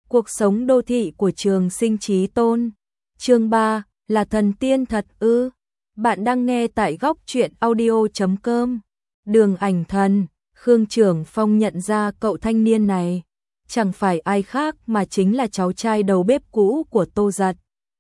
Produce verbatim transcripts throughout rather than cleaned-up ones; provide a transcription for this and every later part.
Cuộc sống đô thị của Trường Sinh Chí Tôn. Chương ba, là thần tiên thật ư? Bạn đang nghe tại góc truyện audio chấm com. Đường Ảnh Thần, Khương Trưởng Phong nhận ra cậu thanh niên này, chẳng phải ai khác mà chính là cháu trai đầu bếp cũ của Tô Giật.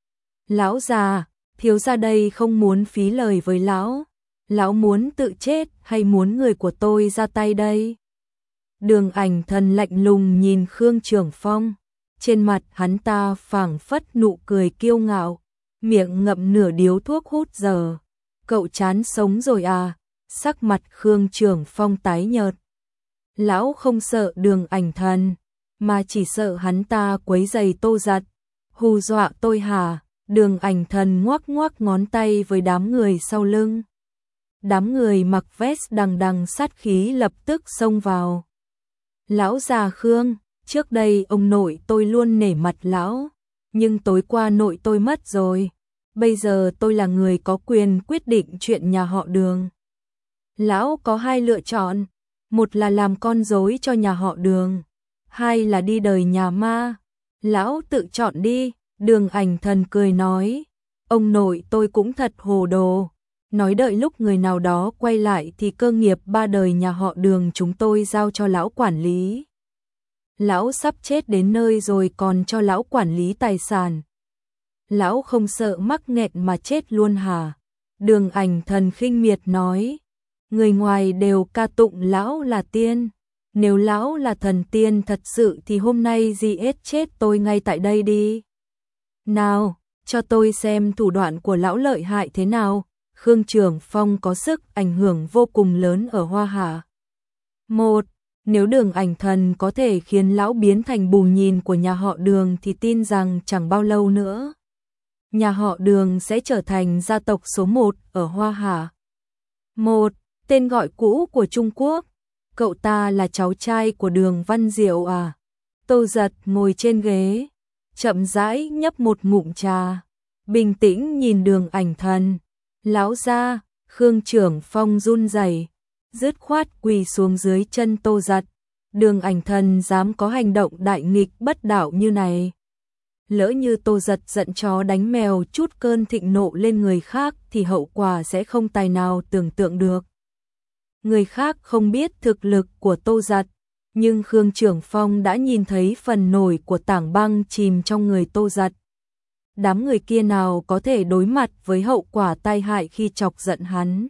Lão già, thiếu gia đây không muốn phí lời với lão. Lão muốn tự chết hay muốn người của tôi ra tay đây? Đường Ảnh Thần lạnh lùng nhìn Khương Trưởng Phong. Trên mặt hắn ta phảng phất nụ cười kiêu ngạo, miệng ngậm nửa điếu thuốc hút giờ. Cậu chán sống rồi à? Sắc mặt Khương Trưởng Phong tái nhợt. Lão không sợ Đường Ảnh Thần, mà chỉ sợ hắn ta quấy rầy Tô Giật. Hù dọa tôi hả? Đường Ảnh Thần ngoắc ngoắc ngón tay với đám người sau lưng. Đám người mặc vest đằng đằng sát khí lập tức xông vào. Lão già Khương, trước đây ông nội tôi luôn nể mặt lão, nhưng tối qua nội tôi mất rồi. Bây giờ tôi là người có quyền quyết định chuyện nhà họ Đường. Lão có hai lựa chọn, một là làm con rối cho nhà họ Đường, hai là đi đời nhà ma. Lão tự chọn đi. Đường Ảnh Thần cười nói, ông nội tôi cũng thật hồ đồ, nói đợi lúc người nào đó quay lại thì cơ nghiệp ba đời nhà họ Đường chúng tôi giao cho lão quản lý. Lão sắp chết đến nơi rồi còn cho lão quản lý tài sản. Lão không sợ mắc nghẹn mà chết luôn hả? Đường Ảnh Thần khinh miệt nói, người ngoài đều ca tụng lão là tiên. Nếu lão là thần tiên thật sự thì hôm nay giết chết tôi ngay tại đây đi. Nào, cho tôi xem thủ đoạn của lão lợi hại thế nào. Khương Trưởng Phong có sức ảnh hưởng vô cùng lớn ở Hoa Hà. Một, nếu Đường Ảnh Thần có thể khiến lão biến thành bù nhìn của nhà họ Đường thì tin rằng chẳng bao lâu nữa, nhà họ Đường sẽ trở thành gia tộc số một ở Hoa Hà. Một, tên gọi cũ của Trung Quốc. Cậu ta là cháu trai của Đường Văn Diệu à? Tô Giật ngồi trên ghế, chậm rãi nhấp một ngụm trà, bình tĩnh nhìn Đường Ảnh Thần. Lão gia, Khương Trưởng Phong run rẩy, dứt khoát quỳ xuống dưới chân Tô Giật. Đường Ảnh Thần dám có hành động đại nghịch bất đạo như này. Lỡ như Tô Giật giận chó đánh mèo chút cơn thịnh nộ lên người khác thì hậu quả sẽ không tài nào tưởng tượng được. Người khác không biết thực lực của Tô Giật, nhưng Khương Trưởng Phong đã nhìn thấy phần nổi của tảng băng chìm trong người Tô Giật. Đám người kia nào có thể đối mặt với hậu quả tai hại khi chọc giận hắn.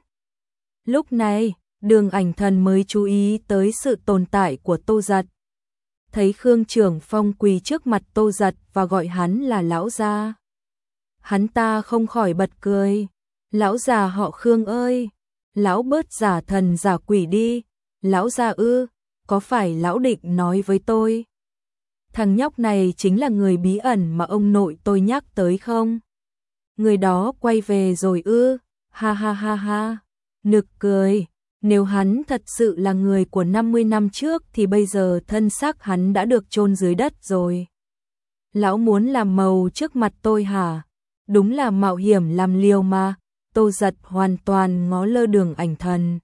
Lúc này, Đường Ảnh Thần mới chú ý tới sự tồn tại của Tô Giật. Thấy Khương Trưởng Phong quỳ trước mặt Tô Giật và gọi hắn là lão gia. Hắn ta không khỏi bật cười. Lão già họ Khương ơi, lão bớt giả thần giả quỷ đi. Lão gia ư, có phải lão định nói với tôi thằng nhóc này chính là người bí ẩn mà ông nội tôi nhắc tới không? Người đó quay về rồi ư? Ha ha ha ha. Nực cười, nếu hắn thật sự là người của năm mươi năm trước thì bây giờ thân xác hắn đã được chôn dưới đất rồi. Lão muốn làm màu trước mặt tôi hả? Đúng là mạo hiểm làm liều mà. Tô Giật hoàn toàn ngó lơ Đường Ảnh Thần.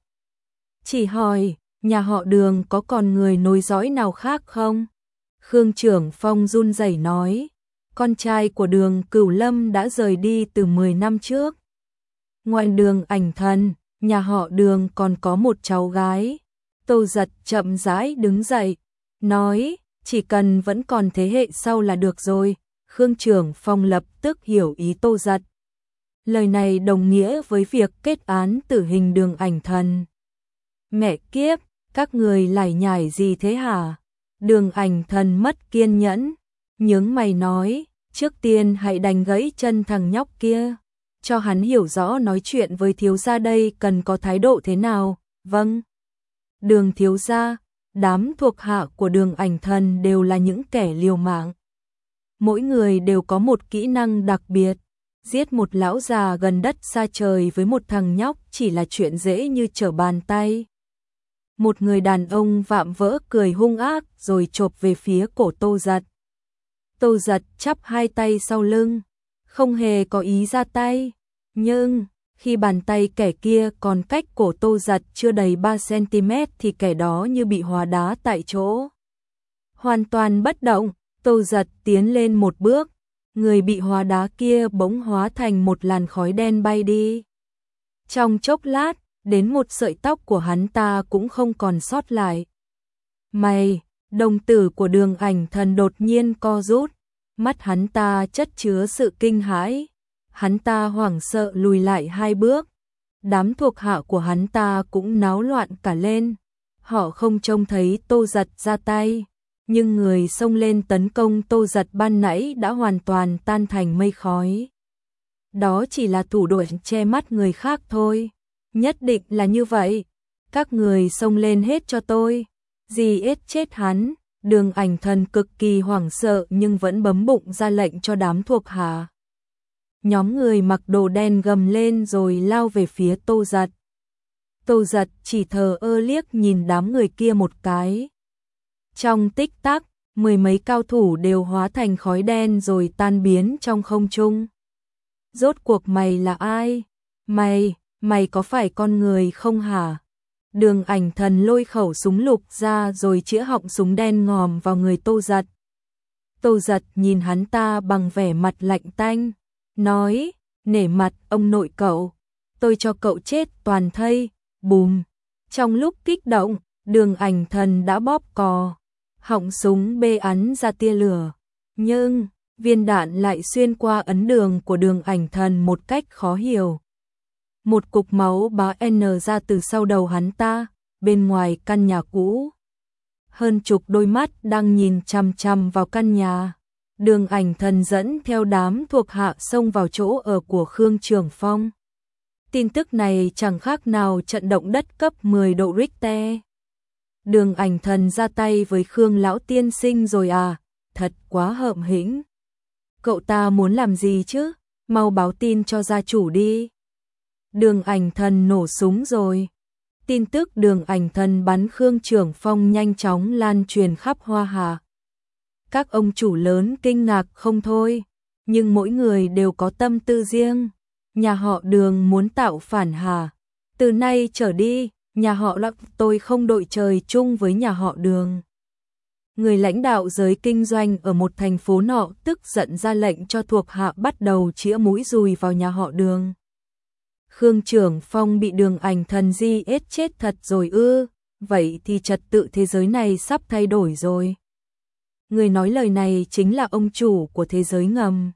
Chỉ hỏi, nhà họ Đường có còn người nối dõi nào khác không? Khương Trưởng Phong run rẩy nói, con trai của Đường Cửu Lâm đã rời đi từ mười năm trước. Ngoài Đường Ảnh Thần, nhà họ Đường còn có một cháu gái. Tô Giật chậm rãi đứng dậy, nói, chỉ cần vẫn còn thế hệ sau là được rồi. Khương Trưởng Phong lập tức hiểu ý Tô Giật. Lời này đồng nghĩa với việc kết án tử hình Đường Ảnh Thần. Mẹ kiếp, các người lải nhải gì thế hả? Đường Ảnh Thần mất kiên nhẫn, nhướng mày nói, trước tiên hãy đánh gãy chân thằng nhóc kia, cho hắn hiểu rõ nói chuyện với thiếu gia đây cần có thái độ thế nào. Vâng. Đường thiếu gia, đám thuộc hạ của Đường Ảnh Thần đều là những kẻ liều mạng. Mỗi người đều có một kỹ năng đặc biệt. Giết một lão già gần đất xa trời với một thằng nhóc chỉ là chuyện dễ như trở bàn tay. Một người đàn ông vạm vỡ cười hung ác rồi chộp về phía cổ Tô Giật. Tô Giật chắp hai tay sau lưng, không hề có ý ra tay. Nhưng, khi bàn tay kẻ kia còn cách cổ Tô Giật chưa đầy ba xăng ti mét thì kẻ đó như bị hóa đá tại chỗ. Hoàn toàn bất động, Tô Giật tiến lên một bước, người bị hóa đá kia bỗng hóa thành một làn khói đen bay đi. Trong chốc lát, đến một sợi tóc của hắn ta cũng không còn sót lại. Mày, đồng tử của Đường Ảnh Thần đột nhiên co rút, mắt hắn ta chất chứa sự kinh hãi. Hắn ta hoảng sợ lùi lại hai bước. Đám thuộc hạ của hắn ta cũng náo loạn cả lên. Họ không trông thấy Tô Giật ra tay, nhưng người xông lên tấn công Tô Giật ban nãy đã hoàn toàn tan thành mây khói. Đó chỉ là thủ đoạn che mắt người khác thôi. Nhất định là như vậy. Các người xông lên hết cho tôi. Gì ết chết hắn. Đường Ảnh Thần cực kỳ hoảng sợ nhưng vẫn bấm bụng ra lệnh cho đám thuộc hạ. Nhóm người mặc đồ đen gầm lên rồi lao về phía Tô Giật. Tô Giật chỉ thờ ơ liếc nhìn đám người kia một cái. Trong tích tắc, mười mấy cao thủ đều hóa thành khói đen rồi tan biến trong không trung. Rốt cuộc mày là ai? Mày, mày có phải con người không hả? Đường Ảnh Thần lôi khẩu súng lục ra rồi chĩa họng súng đen ngòm vào người Tô Giật. Tô Giật nhìn hắn ta bằng vẻ mặt lạnh tanh, nói, nể mặt ông nội cậu, tôi cho cậu chết toàn thây. Bùm! Trong lúc kích động, Đường Ảnh Thần đã bóp cò, họng súng bê ắn ra tia lửa. Nhưng, viên đạn lại xuyên qua ấn đường của Đường Ảnh Thần một cách khó hiểu. Một cục máu bá N ra từ sau đầu hắn ta, bên ngoài căn nhà cũ. Hơn chục đôi mắt đang nhìn chằm chằm vào căn nhà. Đường Ảnh Thần dẫn theo đám thuộc hạ xông vào chỗ ở của Khương Trường Phong. Tin tức này chẳng khác nào trận động đất cấp mười độ Richter. Đường Ảnh Thần ra tay với Khương lão tiên sinh rồi à, thật quá hợm hĩnh. Cậu ta muốn làm gì chứ, mau báo tin cho gia chủ đi. Đường Ảnh Thần nổ súng rồi. Tin tức Đường Ảnh Thần bắn Khương Trường Phong nhanh chóng lan truyền khắp Hoa Hà. Các ông chủ lớn kinh ngạc không thôi, nhưng mỗi người đều có tâm tư riêng. Nhà họ Đường muốn tạo phản hả? Từ nay trở đi, nhà họ Lạc tôi không đội trời chung với nhà họ Đường. Người lãnh đạo giới kinh doanh ở một thành phố nọ tức giận ra lệnh cho thuộc hạ bắt đầu chĩa mũi dùi vào nhà họ Đường. Khương Trường Phong bị Đường Ảnh Thần di ết chết thật rồi ư? Vậy thì trật tự thế giới này sắp thay đổi rồi. Người nói lời này chính là ông chủ của thế giới ngầm.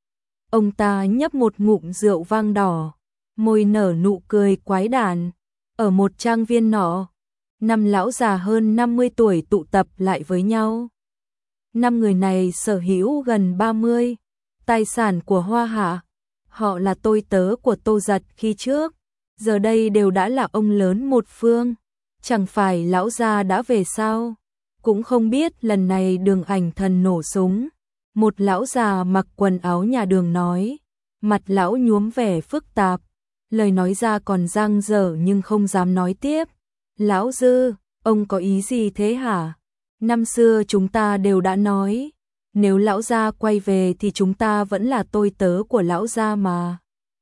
Ông ta nhấp một ngụm rượu vang đỏ, môi nở nụ cười quái đản. Ở một trang viên nọ, năm lão già hơn năm mươi tuổi tụ tập lại với nhau. Năm người này sở hữu gần ba mươi tài sản của Hoa Hạ. Họ là tôi tớ của Tô Giật khi trước, giờ đây đều đã là ông lớn một phương. Chẳng phải lão gia đã về sao? Cũng không biết lần này Đường Ảnh Thần nổ súng. Một lão già mặc quần áo nhà Đường nói, mặt lão nhuốm vẻ phức tạp, lời nói ra còn dang dở nhưng không dám nói tiếp. Lão Dư, ông có ý gì thế hả? Năm xưa chúng ta đều đã nói, nếu lão gia quay về thì chúng ta vẫn là tôi tớ của lão gia mà.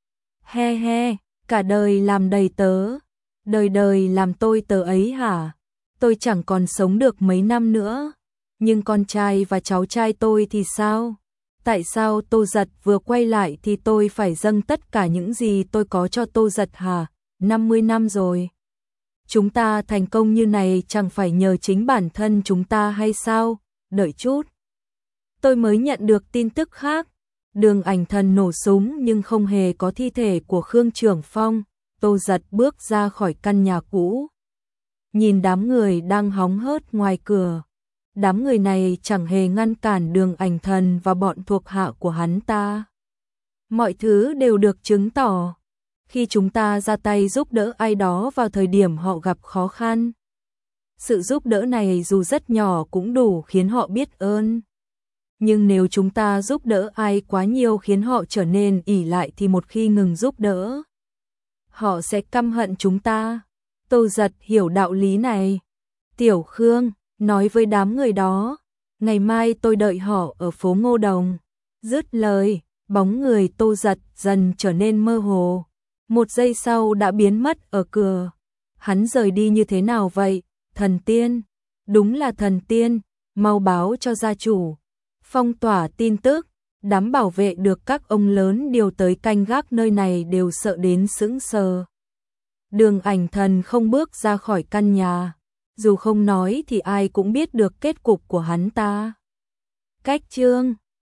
He he, cả đời làm đầy tớ, đời đời làm tôi tớ ấy hả? Tôi chẳng còn sống được mấy năm nữa. Nhưng con trai và cháu trai tôi thì sao? Tại sao Tô Giật vừa quay lại thì tôi phải dâng tất cả những gì tôi có cho Tô Giật hả? năm mươi năm rồi. Chúng ta thành công như này chẳng phải nhờ chính bản thân chúng ta hay sao? Đợi chút. Tôi mới nhận được tin tức khác. Đường Ảnh Thần nổ súng nhưng không hề có thi thể của Khương Trường Phong. Tô Giật bước ra khỏi căn nhà cũ. Nhìn đám người đang hóng hớt ngoài cửa. Đám người này chẳng hề ngăn cản Đường Ảnh Thần và bọn thuộc hạ của hắn ta. Mọi thứ đều được chứng tỏ. Khi chúng ta ra tay giúp đỡ ai đó vào thời điểm họ gặp khó khăn, sự giúp đỡ này dù rất nhỏ cũng đủ khiến họ biết ơn. Nhưng nếu chúng ta giúp đỡ ai quá nhiều khiến họ trở nên ỷ lại thì một khi ngừng giúp đỡ, họ sẽ căm hận chúng ta. Tô Giật hiểu đạo lý này. Tiểu Khương nói với đám người đó, ngày mai tôi đợi họ ở phố Ngô Đồng. Dứt lời, bóng người Tô Giật dần trở nên mơ hồ. Một giây sau đã biến mất ở cửa. Hắn rời đi như thế nào vậy? Thần tiên? Đúng là thần tiên, mau báo cho gia chủ. phong tỏa tin tức, đám bảo vệ được các ông lớn điều tới canh gác nơi này đều sợ đến sững sờ. Đường Ảnh Thần không bước ra khỏi căn nhà, dù không nói thì ai cũng biết được kết cục của hắn ta. Cách chương